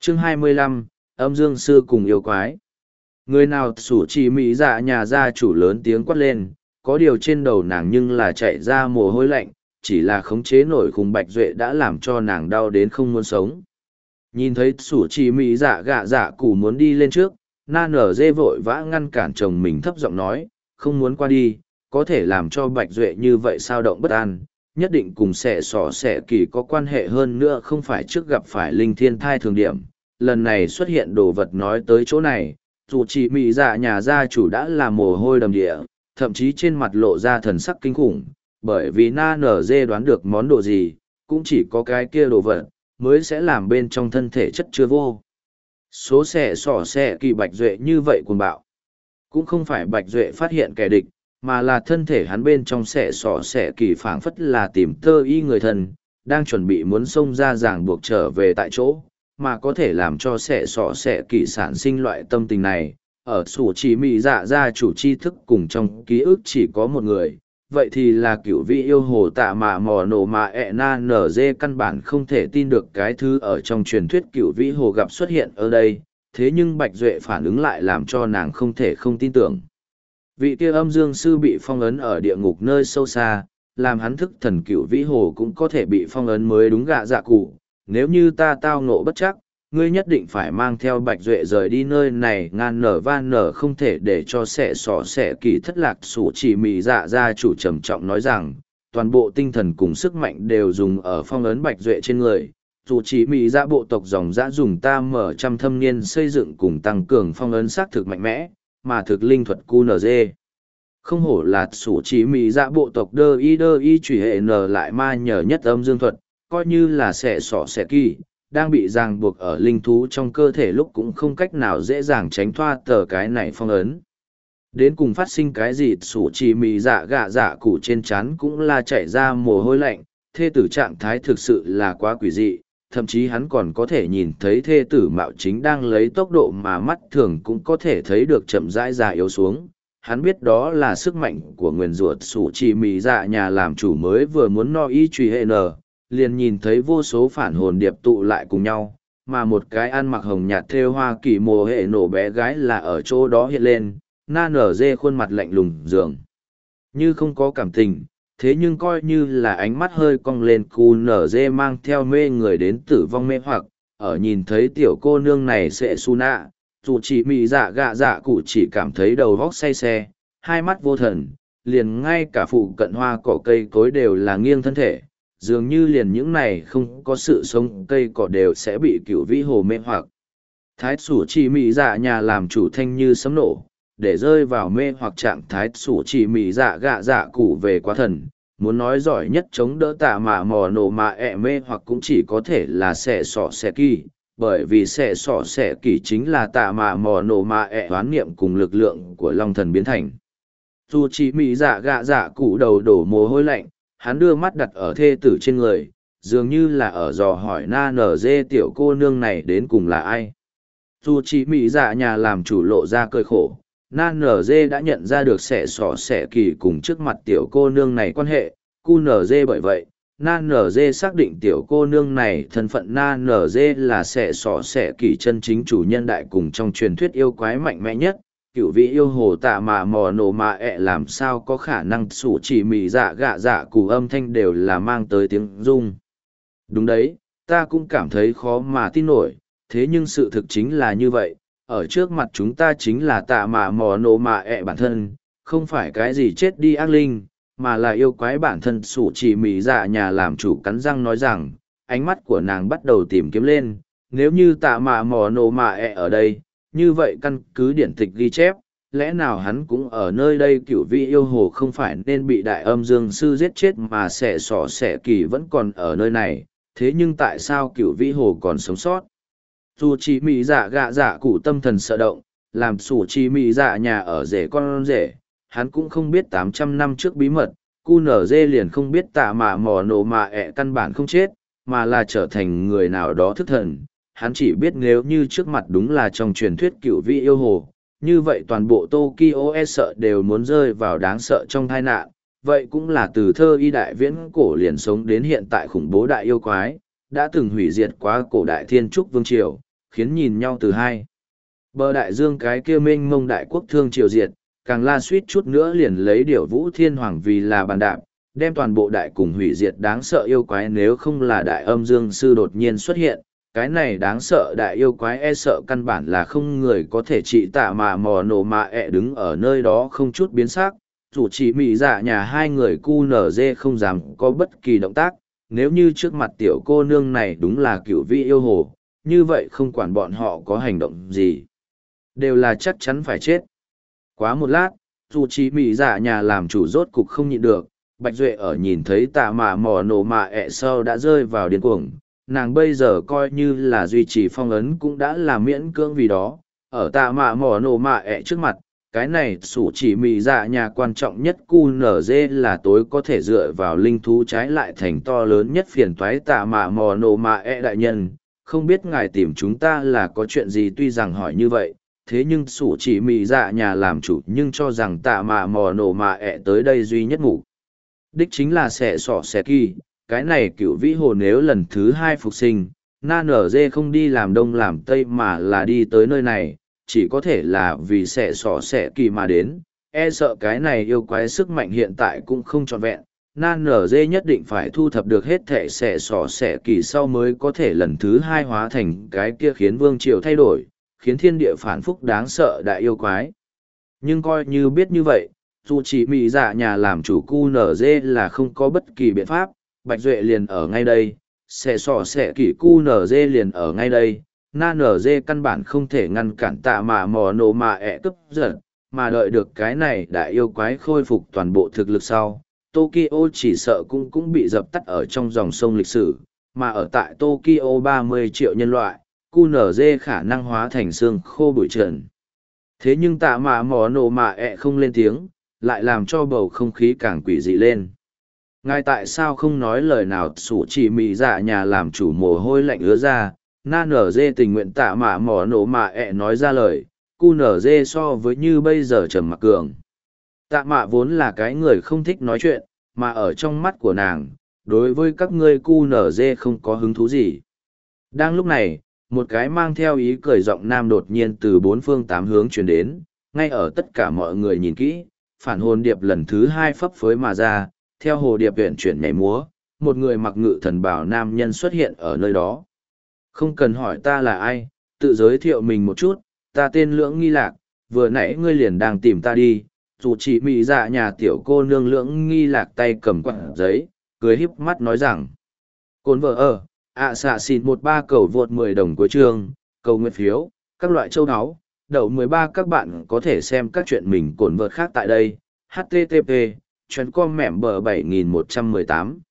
Chương 25, âm dương sư cùng yêu quái. Người nào sủ chỉ mỹ dạ nhà gia chủ lớn tiếng quát lên, có điều trên đầu nàng nhưng là chạy ra mồ hôi lạnh, chỉ là khống chế nổi khùng Bạch Duệ đã làm cho nàng đau đến không muốn sống. Nhìn thấy sủ chỉ mỹ dạ gạ dạ cụ muốn đi lên trước, na nở dê vội vã ngăn cản chồng mình thấp giọng nói, không muốn qua đi, có thể làm cho Bạch Duệ như vậy sao động bất an, nhất định cùng xẻ sỏ xẻ kỳ có quan hệ hơn nữa, không phải trước gặp phải linh thiên thai thường điểm. Lần này xuất hiện đồ vật nói tới chỗ này, dù chỉ mỹ dạ nhà gia chủ đã là mồ hôi đầm địa, thậm chí trên mặt lộ ra thần sắc kinh khủng, bởi vì na nở dê đoán được món đồ gì, cũng chỉ có cái kia đồ vật, mới sẽ làm bên trong thân thể chất chưa vô. Số xẻ sỏ xẻ kỳ Bạch Duệ như vậy cuồng bạo. Cũng không phải Bạch Duệ phát hiện kẻ địch, mà là thân thể hắn bên trong xẻ sỏ xẻ kỳ phảng phất là tìm tơ y người thần, đang chuẩn bị muốn xông ra ràng buộc trở về tại chỗ, mà có thể làm cho xẻ sỏ xẻ kỳ sản sinh loại tâm tình này. Ở sủ chỉ mị dạ gia chủ tri thức cùng trong ký ức chỉ có một người, vậy thì là cửu vị yêu hồ tạ mạ mò nổ mạ ẹ na nở dê, căn bản không thể tin được cái thứ ở trong truyền thuyết cửu vĩ hồ gặp xuất hiện ở đây, thế nhưng Bạch Duệ phản ứng lại làm cho nàng không thể không tin tưởng. Vị kia âm dương sư bị phong ấn ở địa ngục nơi sâu xa, làm hắn thức thần cửu vĩ hồ cũng có thể bị phong ấn mới đúng gạ dạ cụ. Nếu như ta tao ngộ bất chắc, ngươi nhất định phải mang theo Bạch Duệ rời đi nơi này, ngàn nở van nở không thể để cho xẻ sỏ xẻ kỳ thất lạc. Sủ chỉ mị dạ gia chủ trầm trọng nói rằng, toàn bộ tinh thần cùng sức mạnh đều dùng ở phong ấn Bạch Duệ trên người. Dù chỉ mị dạ bộ tộc dòng dã dùng ta mở trăm thâm niên xây dựng cùng tăng cường phong ấn xác thực mạnh mẽ, mà thực linh thuật QNZ. Không hổ là sủ chỉ mị dạ bộ tộc đơ y trùy hệ n lại ma nhờ nhất âm dương thuật, coi như là xẻ sỏ xẻ kỳ, đang bị ràng buộc ở linh thú trong cơ thể lúc cũng không cách nào dễ dàng tránh thoát tờ cái này phong ấn. Đến cùng phát sinh cái gì, sủ chỉ mị dạ gạ dạ cụ trên chán cũng là chảy ra mồ hôi lạnh, thê tử trạng thái thực sự là quá quỷ dị, thậm chí hắn còn có thể nhìn thấy thê tử mạo chính đang lấy tốc độ mà mắt thường cũng có thể thấy được chậm rãi già yếu xuống. Hắn biết đó là sức mạnh của nguyền rủa. Sủ chỉ mị dạ nhà làm chủ mới vừa muốn no y truy hệ n, liền nhìn thấy vô số phản hồn điệp tụ lại cùng nhau, mà một cái ăn mặc hồng nhạt thêu hoa kỳ mồ hệ nổ bé gái là ở chỗ đó hiện lên, na nở dê khuôn mặt lạnh lùng dường như không có cảm tình, thế nhưng coi như là ánh mắt hơi cong lên, cu nở dê mang theo mê người đến tử vong mê hoặc. Ở nhìn thấy tiểu cô nương này sẽ su nạ, dù chỉ mị dạ gạ dạ cụ chỉ cảm thấy đầu vóc say xe, hai mắt vô thần, liền ngay cả phụ cận hoa cỏ cây cối đều là nghiêng thân thể, dường như liền những này không có sự sống cây cỏ đều sẽ bị cửu vĩ hồ mê hoặc. Thái sủ chỉ mị dạ nhà làm chủ thanh như sấm nổ, để rơi vào mê hoặc trạng thái. Sủ chỉ mị dạ gạ dạ cụ về quá thần, muốn nói giỏi nhất chống đỡ tạ mạ mò nổ mạ ẹ mê hoặc cũng chỉ có thể là xẻ sỏ xẻ kỳ, bởi vì xẻ sỏ xẻ kỳ chính là tạ mạ mò nổ mạ ẹ hoán niệm cùng lực lượng của long thần biến thành. Dù chỉ mị dạ gạ dạ cụ đầu đổ mồ hôi lạnh, hắn đưa mắt đặt ở thê tử trên người, dường như là ở dò hỏi na nở dê tiểu cô nương này đến cùng là ai. Dù chỉ mị dạ nhà làm chủ lộ ra cười khổ, na nở dê đã nhận ra được xẻ sỏ xẻ kỳ cùng trước mặt tiểu cô nương này quan hệ, cu nở dê bởi vậy, na nở dê xác định tiểu cô nương này thân phận na nở dê là xẻ sỏ xẻ kỳ chân chính chủ nhân đại cùng trong truyền thuyết yêu quái mạnh mẽ nhất. Cựu vị yêu hồ tạ mạ mò nổ mạ ẹ làm sao có khả năng. Sủ chỉ mị dạ gạ dạ cụ âm thanh đều là mang tới tiếng rung. Đúng đấy, ta cũng cảm thấy khó mà tin nổi, thế nhưng sự thực chính là như vậy, ở trước mặt chúng ta chính là tạ mạ mò nổ mạ ẹ bản thân, không phải cái gì chết đi ác linh, mà là yêu quái bản thân. Sủ chỉ mị dạ nhà làm chủ cắn răng nói rằng, ánh mắt của nàng bắt đầu tìm kiếm lên, nếu như tạ mạ mò nổ mạ ẹ ở đây, như vậy căn cứ điển tịch ghi chép, lẽ nào hắn cũng ở nơi đây. Cửu vị yêu hồ không phải nên bị đại âm dương sư giết chết mà xẻ sỏ xẻ kỳ vẫn còn ở nơi này, thế nhưng tại sao cửu vị hồ còn sống sót? Dù chỉ mị dạ gạ dạ cụ tâm thần sợ động, làm sủ chỉ mị dạ nhà ở rể con rể, hắn cũng không biết 800 năm trước bí mật, cu nở dê liền không biết tạ mạ mò nổ mạ ẹ căn bản không chết, mà là trở thành người nào đó thức thần. Hắn chỉ biết nếu như trước mặt đúng là trong truyền thuyết cửu vị yêu hồ, như vậy toàn bộ Tokyo e sợ đều muốn rơi vào đáng sợ trong tai nạn. Vậy cũng là từ thơ y đại viễn cổ liền sống đến hiện tại khủng bố đại yêu quái, đã từng hủy diệt quá cổ đại thiên trúc vương triều, khiến nhìn nhau từ hai bờ đại dương cái kia mênh mông đại quốc thương triều diệt, càng la suýt chút nữa liền lấy điểu vũ thiên hoàng vì là bàn đạp, đem toàn bộ đại cùng hủy diệt đáng sợ yêu quái. Nếu không là đại âm dương sư đột nhiên xuất hiện, cái này đáng sợ đại yêu quái e sợ căn bản là không người có thể trị tạ mà mò nổ mà đứng ở nơi đó không chút biến sắc. Dù chỉ mị dạ nhà hai người cu nở dê không dám có bất kỳ động tác, nếu như trước mặt tiểu cô nương này đúng là cựu vị yêu hồ, như vậy không quản bọn họ có hành động gì, đều là chắc chắn phải chết. Quá một lát, dù chỉ mị dạ nhà làm chủ rốt cục không nhịn được, Bạch Duệ ở nhìn thấy tạ mạ mò nổ mạ sau đã rơi vào điên cuồng. Nàng bây giờ coi như là duy trì phong ấn cũng đã là miễn cưỡng vì đó, ở tạ mạ mò nổ mạ trước mặt, cái này sủ chỉ mị dạ nhà quan trọng nhất cu nở dê là tối có thể dựa vào linh thú, trái lại thành to lớn nhất phiền toái. Tạ mạ mò nổ mạ đại nhân, không biết ngài tìm chúng ta là có chuyện gì? Tuy rằng hỏi như vậy, thế nhưng sủ chỉ mị dạ nhà làm chủ nhưng cho rằng tạ mạ mò nổ mạ tới đây duy nhất mục đích chính là xẻ sỏ xẻ kỳ. Cái này cựu vĩ hồ nếu lần thứ hai phục sinh, na nở dê không đi làm đông làm tây mà là đi tới nơi này, chỉ có thể là vì xẻ sỏ xẻ kỳ mà đến. E sợ cái này yêu quái sức mạnh hiện tại cũng không trọn vẹn, na nở dê nhất định phải thu thập được hết thẻ xẻ sỏ xẻ kỳ sau mới có thể lần thứ hai hóa thành cái kia khiến vương triều thay đổi, khiến thiên địa phản phúc đáng sợ đại yêu quái. Nhưng coi như biết như vậy, dù chỉ mị dạ nhà làm chủ cu nở dê là không có bất kỳ biện pháp. Bạch Duệ liền ở ngay đây, xẻ sỏ xẻ kỳ cu nở dê liền ở ngay đây, na nở dê căn bản không thể ngăn cản tạ mà mò nổ mà cướp giật, mà đợi được cái này đại yêu quái khôi phục toàn bộ thực lực sau, Tokyo chỉ sợ cũng bị dập tắt ở trong dòng sông lịch sử, mà ở tại Tokyo 30 triệu nhân loại, cu nở dê khả năng hóa thành xương khô bụi trần. Thế nhưng tạ mà mò nổ mà không lên tiếng, lại làm cho bầu không khí càng quỷ dị lên. Ngài tại sao không nói lời nào? Sủ chỉ mị dạ nhà làm chủ mồ hôi lạnh ứa ra, na nở dê tình nguyện tạ mạ mỏ nổ mạ nói ra lời, cu nở dê so với như bây giờ trầm mặc cường. Tạ mạ vốn là cái người không thích nói chuyện, mà ở trong mắt của nàng, đối với các ngươi cu nở dê không có hứng thú gì. Đang lúc này, một cái mang theo ý cười giọng nam đột nhiên từ bốn phương tám hướng truyền đến, ngay ở tất cả mọi người nhìn kỹ, phản hồn điệp lần thứ hai phấp phới mà ra, theo hồ điệp huyện chuyển nhảy múa, một người mặc ngự thần bào nam nhân xuất hiện ở nơi đó. Không cần hỏi ta là ai, tự giới thiệu mình một chút, ta tên Lưỡng Nghi Lạc, vừa nãy ngươi liền đang tìm ta đi. Dù chỉ mị dạ nhà tiểu cô nương Lưỡng Nghi Lạc tay cầm quặng giấy, cười híp mắt nói rằng: Cồn vợ ở, xạ xịt 13 cầu vượt 10 đồng cuối chương, cầu nguyện phiếu, các loại châu áo, đậu 13. Các bạn có thể xem các chuyện mình cồn vợt khác tại đây. HTTP, chuyến com mẻm bờ 7118.